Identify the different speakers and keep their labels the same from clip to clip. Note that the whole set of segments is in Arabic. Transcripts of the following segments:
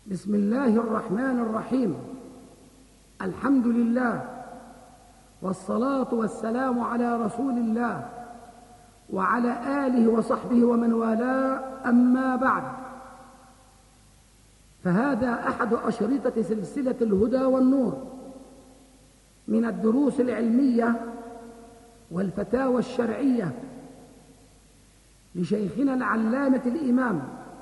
Speaker 1: بسم الله الرحمن الرحيم. الحمد لله والصلاة والسلام على رسول الله وعلى آله وصحبه ومن والاه، أما بعد، فهذا أحد أشرطة سلسلة الهدى والنور من الدروس العلمية والفتاوى الشرعية لشيخنا العلامة الإمام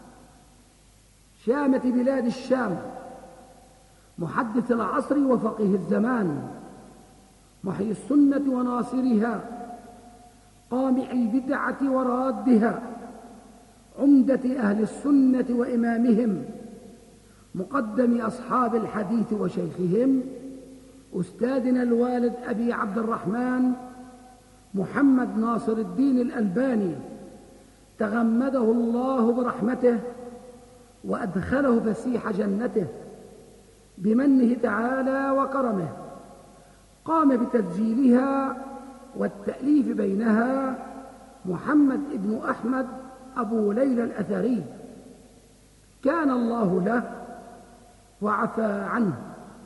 Speaker 1: شامة بلاد الشام، محدث العصر وفقيه الزمان، محيي السنة وناصرها، قامع البدعة ورادها، عمدة أهل السنة وإمامهم، مقدم أصحاب الحديث وشيخهم، أستاذنا الوالد أبي عبد الرحمن محمد ناصر الدين الألباني، تغمده الله برحمته وأدخله فسيح جنته بمنه تعالى وكرمه. قام بتسجيلها والتأليف بينها محمد ابن أحمد أبو ليلى الأثري، كان الله له وعفى عنه.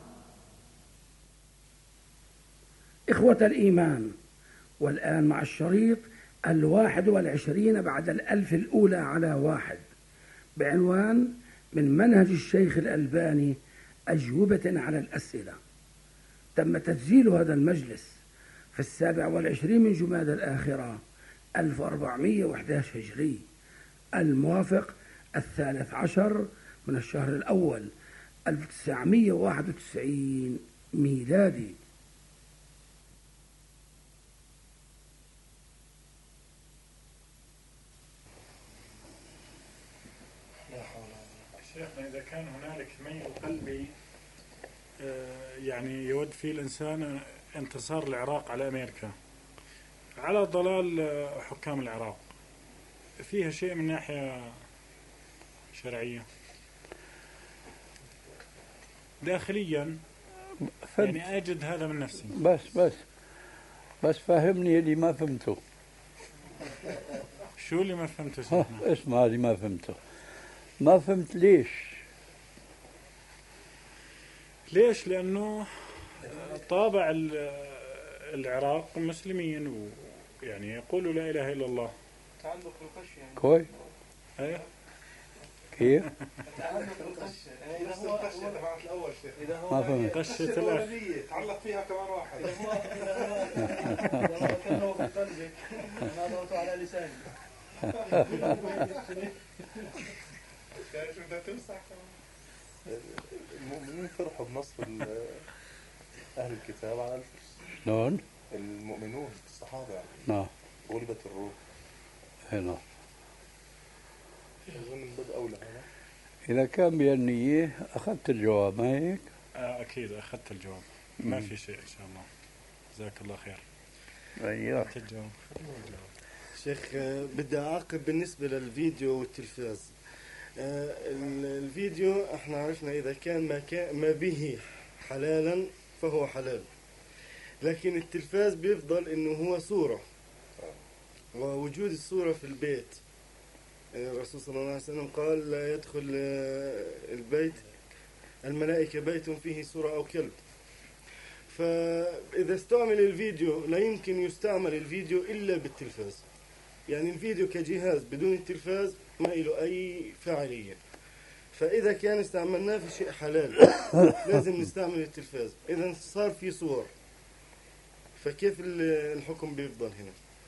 Speaker 1: إخوة الإيمان، والآن مع الشريط 21 بعد 1000 الأولى على 1 بعنوان من منهج الشيخ الألباني أجوبة على الأسئلة. تم تسجيل هذا المجلس في 27 من جمادى الآخرة 1411 هجري، الموافق 13 من الشهر الأول 1991 ميلادي.
Speaker 2: شيخنا، إذا كان هنالك ميل قلبي يعني يود فيه الإنسان انتصار العراق على أمريكا على ضلال حكام العراق، فيها شيء من ناحية شرعية داخليا، يعني أجد هذا من نفسي.
Speaker 3: بس فهمني اللي ما فهمته.
Speaker 2: شو اللي ما فهمته سيدنا؟
Speaker 3: اسمع، اللي ما فهمته، ما فهمت ليش.
Speaker 2: لأنه طابع العراق مسلمين، ويعني يقولوا لا إله إلا الله.
Speaker 4: تعلق القش يعني
Speaker 3: كويس.
Speaker 2: ايه
Speaker 3: كيف؟
Speaker 4: تعلق القش إذا هو القش تبعت الأول شيخ، إذا هو
Speaker 3: ما فهمت.
Speaker 2: قشة الأخ
Speaker 4: تعلق فيها كمان واحد. إذا هو كأنه في قلبك أنا ضغطه على لساني. شو بدها تمسح كمان؟
Speaker 5: المؤمنين فرحوا بنصر أهل الكتاب على الفرس.
Speaker 3: شلون؟
Speaker 5: المؤمنون الصحابة يعني.
Speaker 3: نعم.
Speaker 5: غلبت الروم.
Speaker 3: هنا.
Speaker 5: أظن من باب أولى هذا.
Speaker 3: إذا كان بهالنية أخذت الجواب، ما هيك؟
Speaker 2: أكيد أخذت الجواب، ما في شيء إن شاء الله. جزاك الله خير.
Speaker 3: أيوه.
Speaker 6: شيخ، بدي أعقب بالنسبة للفيديو والتلفاز. الفيديو احنا عرفنا إذا كان ما به حلالا فهو حلال، لكن التلفاز بيفضل إنه هو صورة، ووجود الصورة في البيت. الرسول صلى الله عليه وسلم قال لا يدخل البيت الملائكة بيت فيه صورة أو كلب. فإذا استعمل الفيديو لا يمكن يستعمل الفيديو إلا بالتلفاز، يعني الفيديو كجهاز بدون التلفاز ما له أي فاعلية. فإذا كان استعملناه في شيء حلال لازم نستعمل التلفاز. إذا صار في صور، فكيف الحكم بيفضل هنا؟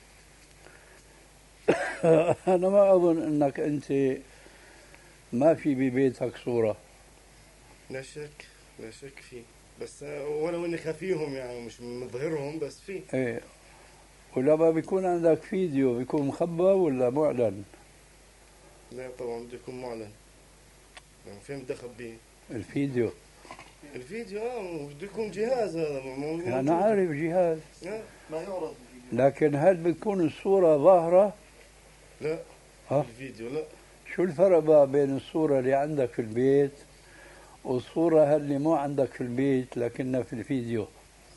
Speaker 3: أنا ما أظن أنك أنت ما في ببيتك صورة.
Speaker 6: لا شك فيه، بس ولو إني خفيهم يعني مش مظهرهم، بس فيه.
Speaker 3: إيه، ولما بيكون عندك فيديو بيكون مخبى ولا معلن؟
Speaker 6: لا طبعا بده يكون معلن. يعني فين بدي أخبيه؟
Speaker 3: الفيديو
Speaker 6: بده يكون جهاز. هذا
Speaker 3: أنا عارف جهاز،
Speaker 6: ما يعرض.
Speaker 3: لكن هل بتكون الصورة ظاهرة؟
Speaker 6: لا. الفيديو لا.
Speaker 3: شو الفرق بقى بين الصورة اللي عندك في البيت والصورة اللي مو عندك في البيت لكنها في الفيديو،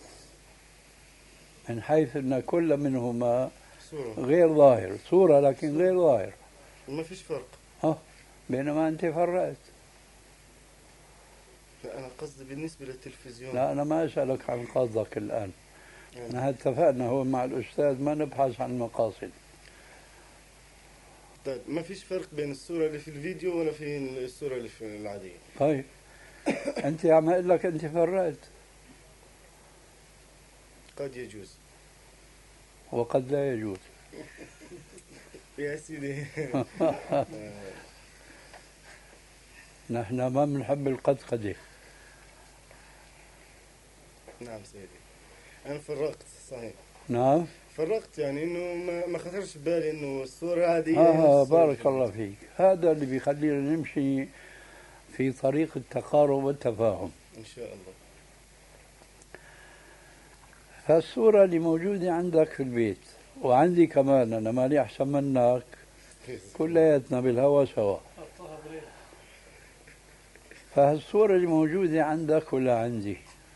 Speaker 3: من حيث أن كل منهما
Speaker 6: صورة
Speaker 3: غير ظاهر، صورة لكن غير ظاهر؟
Speaker 6: ما فيش فرق.
Speaker 3: بينما أنت فرقت.
Speaker 6: لا، أنا قصدي بالنسبة للتلفزيون.
Speaker 3: لا أنا ما أسألك عن قصدك الآن. نحن اتفقنا هو مع الأستاذ ما نبحث عن مقاصد.
Speaker 6: طيب ما فيش فرق بين الصورة اللي في الفيديو ولا في الصورة اللي في العادية؟
Speaker 3: طيب أنت عم أقول لك أنت فرقت.
Speaker 6: قد يجوز.
Speaker 3: وقد لا يجوز.
Speaker 6: يا سيدي.
Speaker 3: نحن ما بنحب القدقدة.
Speaker 6: نعم سيدي، أنا فرقت صحيح.
Speaker 3: نعم.
Speaker 6: فرقت يعني إنه ما خطرش ببالي إنه الصورة عادية.
Speaker 3: بارك الله فيك. هذا اللي بيخلينا نمشي في طريق التقارب والتفاهم
Speaker 6: إن شاء الله.
Speaker 3: فالصورة اللي موجودة عندك في البيت وعندي كمان، أنا مالي أحسن منك، كلياتنا بالهوى سوا. فالصورة اللي موجودة عندك ولا عندي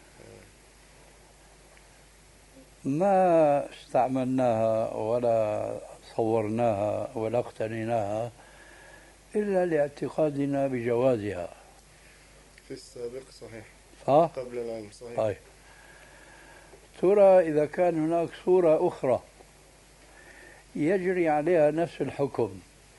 Speaker 3: ما استعملناها ولا صورناها ولا اقتنيناها إلا لاعتقادنا بجوازها.
Speaker 6: في السابق صحيح.
Speaker 3: صح؟
Speaker 6: قبل العلم صحيح.
Speaker 3: طيب ترى إذا كان هناك صورة أخرى يجري عليها نفس الحكم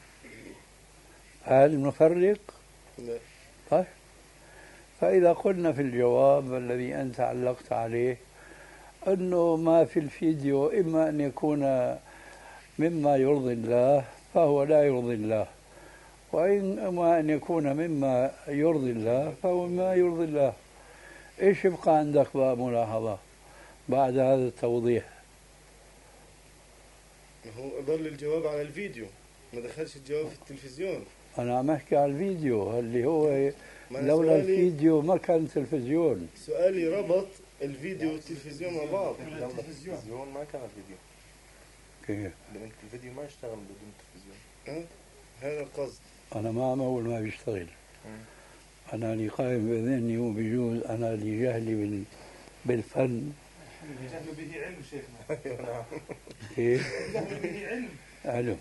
Speaker 3: هل نفرق؟
Speaker 6: لا.
Speaker 3: طيب فإذا قلنا في الجواب الذي أنت علقت عليه أنه ما في الفيديو إما أن يكون مما يرضي الله فهو لا يرضي الله، وإما أن يكون مما يرضي الله فهو ما يرضي الله. إيش يبقى عندك بقى ملاحظة بعد هذا التوضيح؟
Speaker 6: هو ضل الجواب على الفيديو، ما دخلش الجواب في التلفزيون.
Speaker 3: أنا عم أحكي على الفيديو اللي هو لولا الفيديو ما كان تلفزيون.
Speaker 6: سؤالي ربط الفيديو والتلفزيون مع بعض.
Speaker 5: لولا التلفزيون ما كان الفيديو.
Speaker 3: كيف؟
Speaker 5: لأن الفيديو ما يشتغل بدون التلفزيون.
Speaker 6: هذا القصد.
Speaker 3: أنا ما عم أقول ما بيشتغل. أنا اللي قائم بذهني وبجوز أنا اللي جهلي بالفن.
Speaker 4: جهل به علم شيخنا.
Speaker 3: كيف؟
Speaker 4: جهل به علم.
Speaker 3: علم.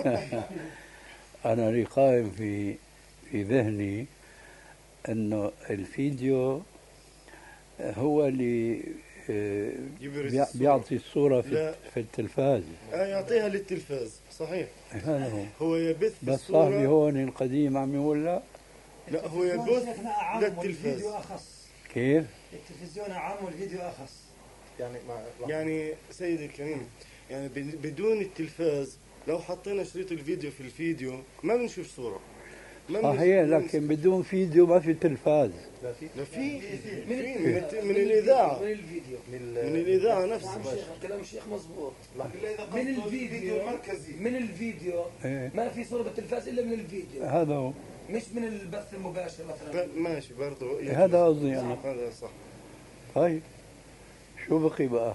Speaker 3: أنا اللي قائم في ذهني أنه الفيديو هو اللي بيعطي الصورة في التلفاز.
Speaker 6: يعطيها للتلفاز صحيح.
Speaker 3: هذا
Speaker 6: هو يبث
Speaker 3: بس صاحبي هون القديم عم يقول لا
Speaker 6: هو يبث للتلفاز.
Speaker 3: كيف؟
Speaker 4: التلفزيون أعم والفيديو أخص.
Speaker 6: يعني سيدي الكريم، يعني بدون التلفاز لو حطينا شريط الفيديو في الفيديو ما بنشوف صورة.
Speaker 3: صحيح، لكن بدون فيديو ما في تلفاز.
Speaker 6: لا في من الإذاعة، من الإذاعة نفسها.
Speaker 1: كلام الشيخ مظبوط.
Speaker 4: من الفيديو المركزي، من الفيديو ما في صورة بالتلفاز إلا من الفيديو.
Speaker 3: هذا هو،
Speaker 4: مش من البث المباشر مثلا.
Speaker 6: ماشي برضه.
Speaker 3: هذا قصدي أنا.
Speaker 6: هذا صح.
Speaker 3: طيب شو بقي بقى؟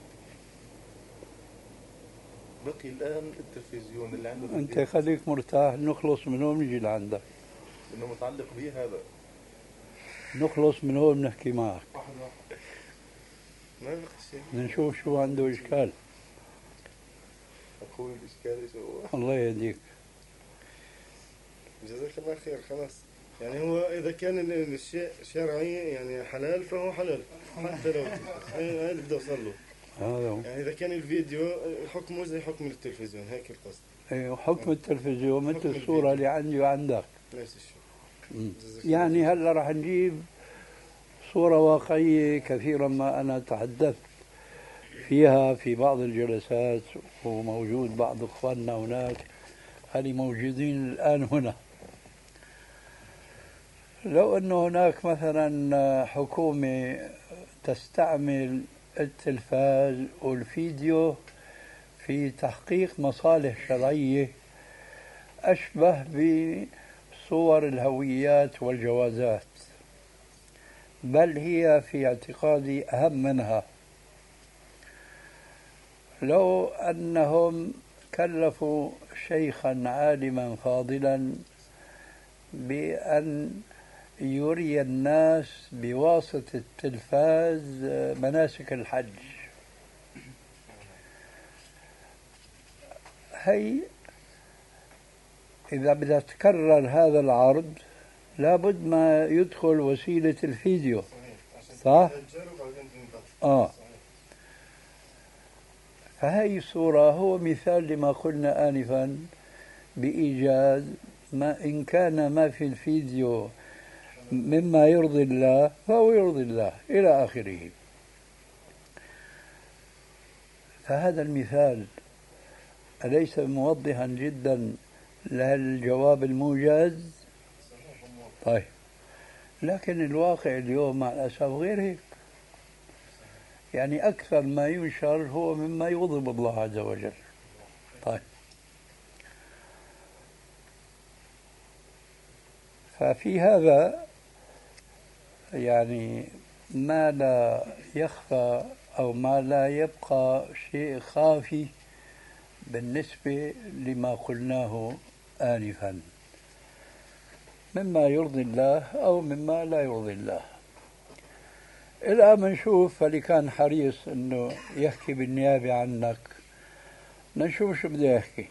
Speaker 5: بقي الآن التلفزيون اللي عنده.
Speaker 3: أنت خليك مرتاح، نخلص من هون نجي لعندك.
Speaker 5: إنه متعلق به هذا.
Speaker 3: نخلص من هون نحكي معك.
Speaker 6: ما بقي شيء.
Speaker 3: نشوف شو عنده إشكال.
Speaker 5: أقول الإشكال إيش هو؟
Speaker 3: الله يهديك.
Speaker 6: جزاك الله خير. خلاص يعني هو إذا كان الشيء شرعي يعني حلال فهو حلال حتى لو هذا اللي بدي أوصل له. يعني إذا كان الفيديو حكمه زي حكم التلفزيون، هيك القصد.
Speaker 3: أيوه، حكم التلفزيون مثل الصورة اللي عندي وعندك
Speaker 6: نفس الشيء.
Speaker 3: يعني هلا راح نجيب صورة واقعية كثيرا ما أنا تحدثت فيها في بعض الجلسات، وموجود بعض إخواننا هناك هل موجودين الآن هنا. لو أن هناك مثلا حكومة تستعمل التلفاز والفيديو في تحقيق مصالح شرعية أشبه بصور الهويات والجوازات، بل هي في اعتقادي أهم منها، لو أنهم كلفوا شيخا عالما فاضلا بأن يري الناس بواسطة التلفاز مناسك الحج، هي إذا بدها تكرر هذا العرض لابد ما يدخل وسيلة الفيديو،
Speaker 6: عشان
Speaker 3: صح؟
Speaker 6: تسجل وبعدين تنبث.
Speaker 3: آه. فهذه الصورة هو مثال لما قلنا آنفا بإيجاز ما إن كان ما في الفيديو مما يرضي الله فهو يرضي الله إلى آخره. فهذا المثال أليس موضحا جدا للجواب الموجز؟ طيب، لكن الواقع اليوم مع الأسف غير هيك. يعني أكثر ما ينشر هو مما يغضب الله عز وجل. طيب، ففي هذا يعني ما لا يخفى أو ما لا يبقى شيء خافي بالنسبة لما قلناه آنفا مما يرضي الله أو مما لا يرضي الله. الآن بنشوف فاللي كان حريص أنه يحكي بالنيابة عنك، نشوف شو بده يحكي.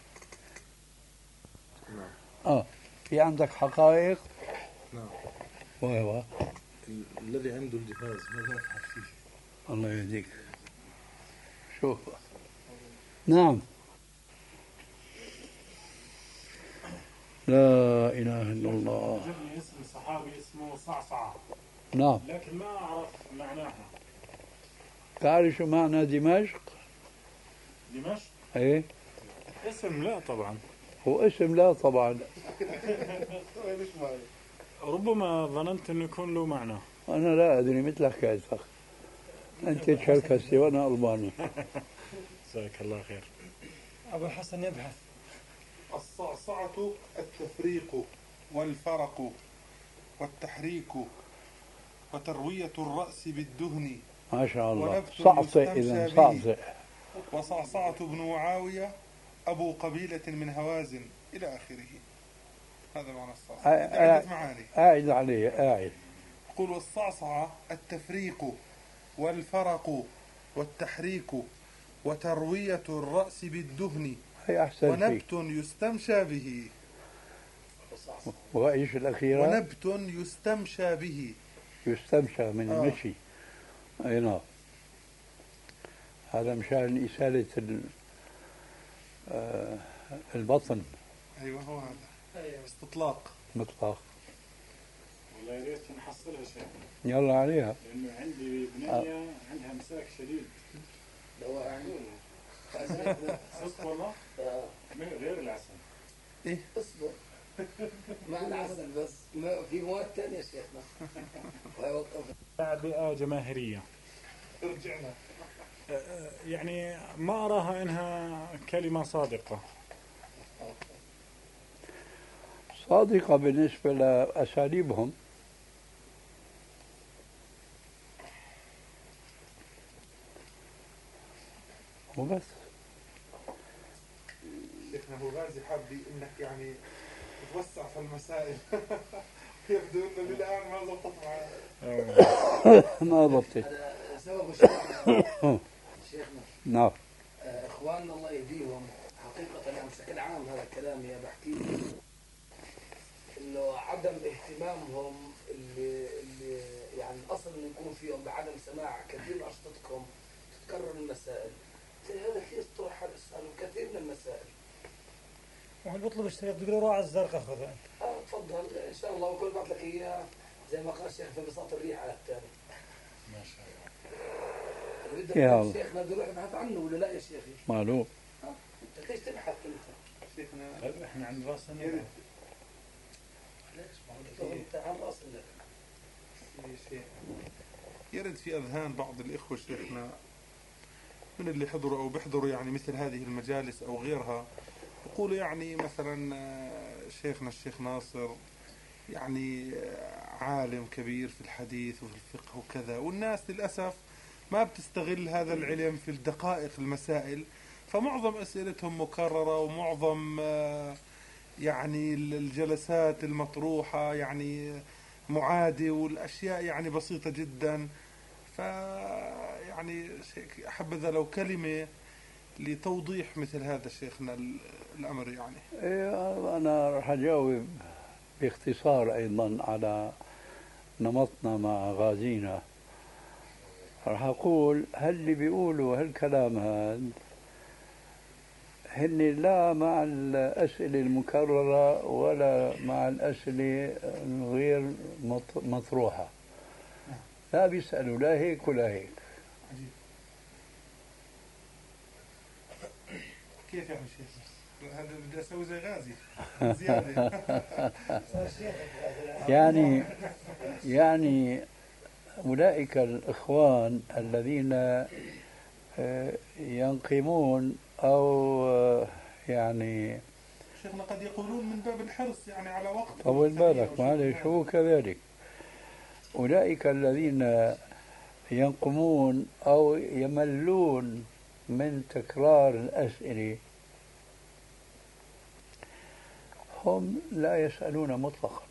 Speaker 3: في عندك حقائق؟
Speaker 5: نعم.
Speaker 3: وهو
Speaker 5: الذي عنده الجهاز ماذا يفعل فيه؟
Speaker 3: الله يهديك. شوف. نعم. لا إله إلا الله.
Speaker 2: عجبني اسم صحابي اسمه صعصعة،
Speaker 3: نعم.
Speaker 2: لكن ما أعرف معناها.
Speaker 3: تعرف شو معنى دمشق؟
Speaker 2: دمشق؟
Speaker 3: ايه،
Speaker 2: اسم لا طبعا.
Speaker 3: هو اسم لا طبعا.
Speaker 2: ربما ظننت انه يكون له معنى.
Speaker 3: انا لا ادري مثل حكايتك، انت تشركسي وانا الباني.
Speaker 2: جزاك الله خير.
Speaker 4: أبو الحسن يبحث.
Speaker 7: الصعصعة التفريق والفرق والتحريك وتروية الرأس بالدهن.
Speaker 3: ما شاء الله.
Speaker 7: ونبت
Speaker 3: صعصع
Speaker 7: يستمشى
Speaker 3: إذا
Speaker 7: به.
Speaker 3: صعصع.
Speaker 7: وصعصعة بن معاوية أبو قبيلة من هوازن إلى آخره. هذا معنى الصعصعة. عدة معاني.
Speaker 3: قاعد عليه قاعد.
Speaker 7: يقول الصعصعة التفريق والفرق والتحريك وتروية الرأس بالدهن.
Speaker 3: هي أحسن شيء.
Speaker 7: ونبت يستمشى به.
Speaker 3: وإيش الأخيرة؟
Speaker 7: ونبت يستمشى به.
Speaker 3: يستمشى من المشي. أي نعم. هذا مشان إسالة البطن.
Speaker 7: أيوة هو هذا استطلاق.
Speaker 3: مطلق.
Speaker 2: والله يا ريت نحصلها شيء.
Speaker 3: يلا عليها.
Speaker 2: لأنه عندي بنية عندها مساك شديد. صدق والله؟ غير العسل.
Speaker 7: إيه؟
Speaker 1: اصبر. مع العسل بس ما في مواد ثانية يا شيخنا.
Speaker 2: تعبئة جماهيرية.
Speaker 7: رجعنا.
Speaker 2: يعني ما أراها إنها كلمة صادقة.
Speaker 3: صادقة بالنسبة لأساليبهم. وبس.
Speaker 7: شيخنا هو غازي حابي انك يعني توسع في المسائل. يبدو انه للان ما ضبطت معاه.
Speaker 3: ما ضبطت.
Speaker 1: هذا سبب شيخنا.
Speaker 3: نعم.
Speaker 1: اخواننا الله يهديهم حقيقة يعني بشكل عام هذا الكلام يا بحكي انه عدم اهتمامهم اللي يعني الاصل انه يكون فيهم بعدم سماع كثير من انشطتكم تتكرر المسائل. هذا كيف طرح حل اساله كثير من المسائل.
Speaker 4: وهل بيطلب الشيخ بيقول له روح على الزرقاء خذها.
Speaker 1: تفضل ان شاء الله وكل بعث لك اياه زي ما قال الشيخ في بساط الريح على الثاني.
Speaker 2: ما شاء الله.
Speaker 3: يا الله.
Speaker 1: شيخنا بده يروح يبحث عنه ولا لا يا شيخي؟
Speaker 3: معلوم.
Speaker 1: انت ليش تبحث انت؟
Speaker 7: شيخنا
Speaker 2: طيب احنا عند راسنا.
Speaker 1: ليش؟ انت عن راسنا.
Speaker 7: يرد في اذهان بعض الاخوه شيخنا من اللي حضروا او بيحضروا يعني مثل هذه المجالس او غيرها، يقولوا يعني مثلا شيخنا الشيخ ناصر يعني عالم كبير في الحديث وفي الفقه وكذا، والناس للأسف ما بتستغل هذا العلم في الدقائق المسائل، فمعظم أسئلتهم مكررة ومعظم يعني الجلسات المطروحة يعني معادة والأشياء يعني بسيطة جدا. يعني حبذا لو كلمة لتوضيح مثل هذا شيخنا الأمر يعني.
Speaker 3: أنا راح أجاوب باختصار أيضا على نمطنا مع غازينا، راح أقول هل اللي بيقولوا هالكلام هذا هن لا مع الأسئلة المكررة ولا مع الأسئلة الغير مطروحة، لا بيسألوا لا هيك ولا هيك.
Speaker 7: عجيب. كيف يعني شيخ؟ هذا بدي اسوي زي غازي زياده.
Speaker 3: يعني أولئك الإخوان الذين ينقمون أو يعني
Speaker 7: شيخنا قد يقولون من باب الحرص يعني على وقت.
Speaker 3: طول بالك معلش هو كذلك. أولئك الذين ينقمون أو يملون من تكرار الأسئلة هم لا يسألون مطلقا.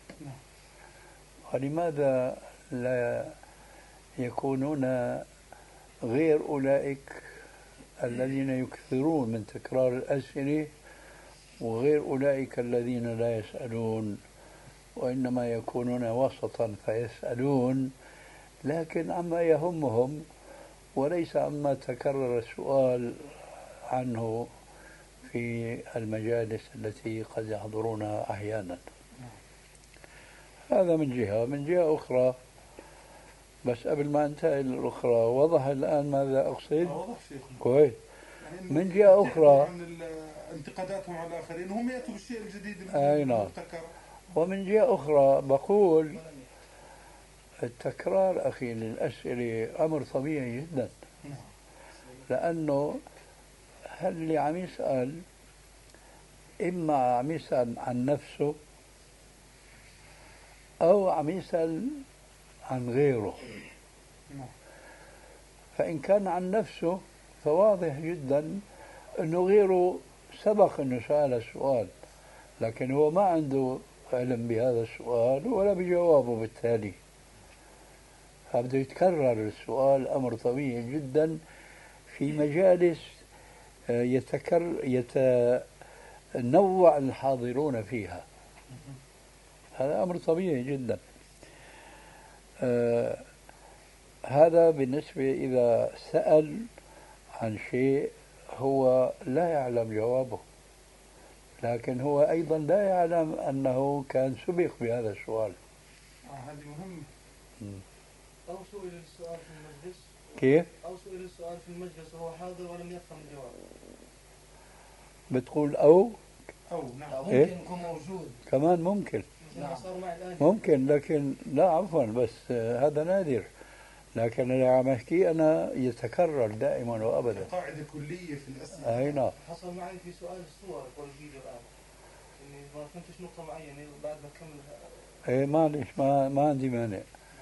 Speaker 3: ولماذا لا يكونون غير أولئك الذين يكثرون من تكرار الأسئلة وغير أولئك الذين لا يسألون وإنما يكونون وسطا فيسألون لكن عما يهمهم وليس عما تكرر السؤال عنه في المجالس التي قد يحضرونها أحيانا. هذا من جهة. من جهة أخرى بس قبل ما انتقل للأخرى وضح الآن ماذا أقصد؟
Speaker 7: وضح شيخنا.
Speaker 3: كويس.
Speaker 7: يعني
Speaker 3: من جهة أخرى
Speaker 7: عن انتقاداتهم على الآخرين هم يأتوا بالشيء الجديد
Speaker 3: المبتكر. ومن جهة أخرى بقول التكرار أخي للأسئلة أمر طبيعي جدا، لأنه هل اللي عم يسأل إما عم يسأل عن نفسه أو عم يسأل عن غيره. فإن كان عن نفسه فواضح جدا أنه غيره سبق أنه سأل السؤال لكن هو ما عنده علم بهذا السؤال ولا بجوابه، بالتالي فبده يتكرر السؤال. أمر طبيعي جدا في مجالس يتنوع الحاضرون فيها، هذا أمر طبيعي جدا. هذا بالنسبة إذا سأل عن شيء هو لا يعلم جوابه لكن هو أيضا لا يعلم أنه كان سبق بهذا السؤال.
Speaker 7: هذه مهمة.
Speaker 4: أو سئل السؤال في المجلس.
Speaker 3: كيف؟
Speaker 4: أو سئل السؤال في المجلس وهو حاضر ولم يفهم الجواب.
Speaker 3: بتقول أو
Speaker 7: نعم.
Speaker 1: ممكن
Speaker 3: إيه؟
Speaker 1: يكون موجود
Speaker 3: كمان ممكن.
Speaker 4: نعم. صار معي الآن.
Speaker 3: ممكن لكن لا عفوا بس هذا نادر، لكن اللي عم أحكي أنا يتكرر دائما وأبدا.
Speaker 7: قاعدة كلية في الأسئلة.
Speaker 3: أي نعم.
Speaker 4: حصل معي في سؤال الصور والفيديو الآن إني ما فهمتش نقطة معينة وبعد ما أكمل.
Speaker 3: إيه معلش ما عندي مانع.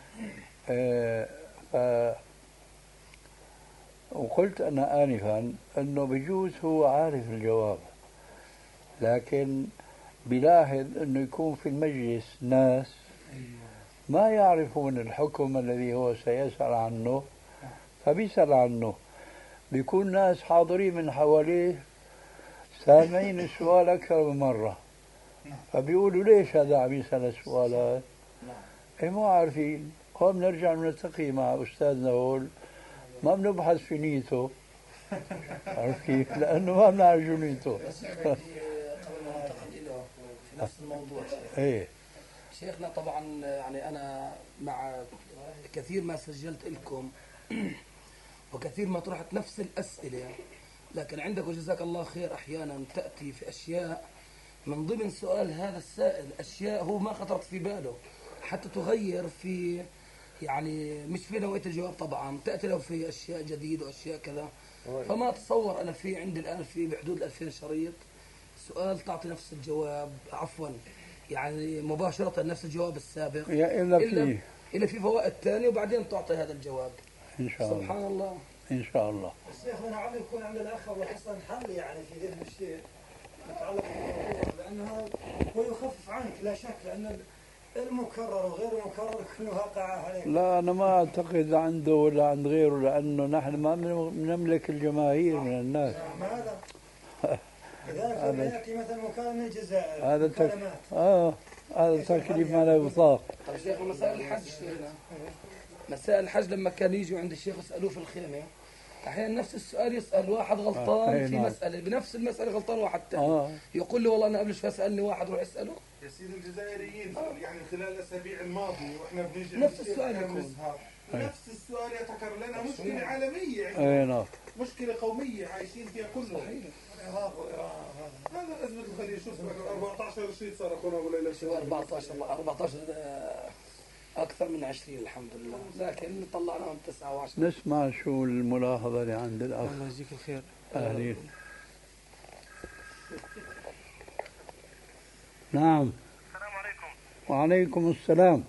Speaker 3: وقلت أنا آنفا أنه بجوز هو عارف الجواب لكن بلاحظ أنه يكون في المجلس ناس ما يعرفون الحكم الذي هو سيسأل عنه فبيسأل عنه. بيكون ناس حاضرين من حواليه سامعين السؤال أكثر من مرة فبيقولوا ليش هذا عم يسأل السؤال هذا؟ إيه مو عارفين. هون بنرجع نلتقي مع أستاذنا هول ما بنبحث في نيته عرف كيف؟ لأنه ما بنعرف شو نيته.
Speaker 1: بس بدي قبل ما ننتقل له في نفس الموضوع
Speaker 3: إيه
Speaker 1: شيخنا طبعا يعني أنا مع كثير ما سجلت لكم وكثير ما طرحت نفس الأسئلة لكن عندك وجزاك الله خير أحيانا تأتي في أشياء من ضمن سؤال هذا السائل أشياء هو ما خطرت في باله حتى تغير في يعني مش في نوعية الجواب طبعا تأتي له في أشياء جديدة وأشياء كذا فما أتصور أنا في عندي الآن في بحدود 2000 شريط سؤال تعطي نفس الجواب عفوا يعني مباشرة نفس الجواب السابق إلا في فوائد ثانية وبعدين تعطي هذا الجواب
Speaker 3: إن شاء الله.
Speaker 1: سبحان الله
Speaker 3: إن شاء الله.
Speaker 8: الشيخ لعله يكون عند الأخ أبو حسن حل يعني في ذهن الشيخ يتعلق بالموضوع لأنه هو يخفف عنك لا شك لأن المكرر وغير المكرر كله واقع عليك.
Speaker 3: لا أنا ما أعتقد عنده ولا عند غيره لأنه نحن ما بنملك الجماهير من الناس.
Speaker 8: ماذا؟ إذا يأتي مثلا مكالمة من الجزائر
Speaker 3: هذا هذا تكليف ما لا يطاق.
Speaker 1: طيب شيخ مسائل الحج شيخنا، مسائل الحج لما كان يجوا عند الشيخ يسألوه في الخيمة أحيانا نفس السؤال يسأل واحد غلطان في
Speaker 3: نعم.
Speaker 1: مسألة، بنفس المسألة غلطان واحد ثاني يقول له والله أنا قبل شوي سألني واحد روح اسأله.
Speaker 7: يا سيدي الجزائريين يعني خلال الاسابيع الماضيه واحنا بنيجي
Speaker 1: نفس السؤال يكون.
Speaker 7: نفس السؤال يتكرر لنا مشكله عالميه
Speaker 3: اي نعم.
Speaker 7: مشكله قوميه عايشين فيها كلهم.
Speaker 8: العراق وإيران
Speaker 7: هذا ازمه الخليج. شوف 14 رشيد صار اخونا ابو ليلى.
Speaker 1: شو 14 أكثر من 20 الحمد لله، لكن طلعناهم 9 و10.
Speaker 3: نسمع شو الملاحظة اللي عند الأخ.
Speaker 9: الله يجزيك الخير.
Speaker 3: أهلين. نعم.
Speaker 10: السلام عليكم.
Speaker 3: وعليكم السلام.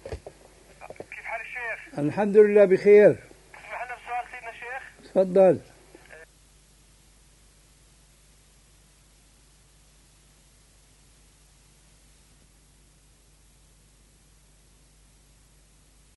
Speaker 10: كيف حال الشيخ؟
Speaker 3: الحمد لله بخير.
Speaker 10: اسمح لنا بسؤال سيدنا الشيخ.
Speaker 3: تفضل.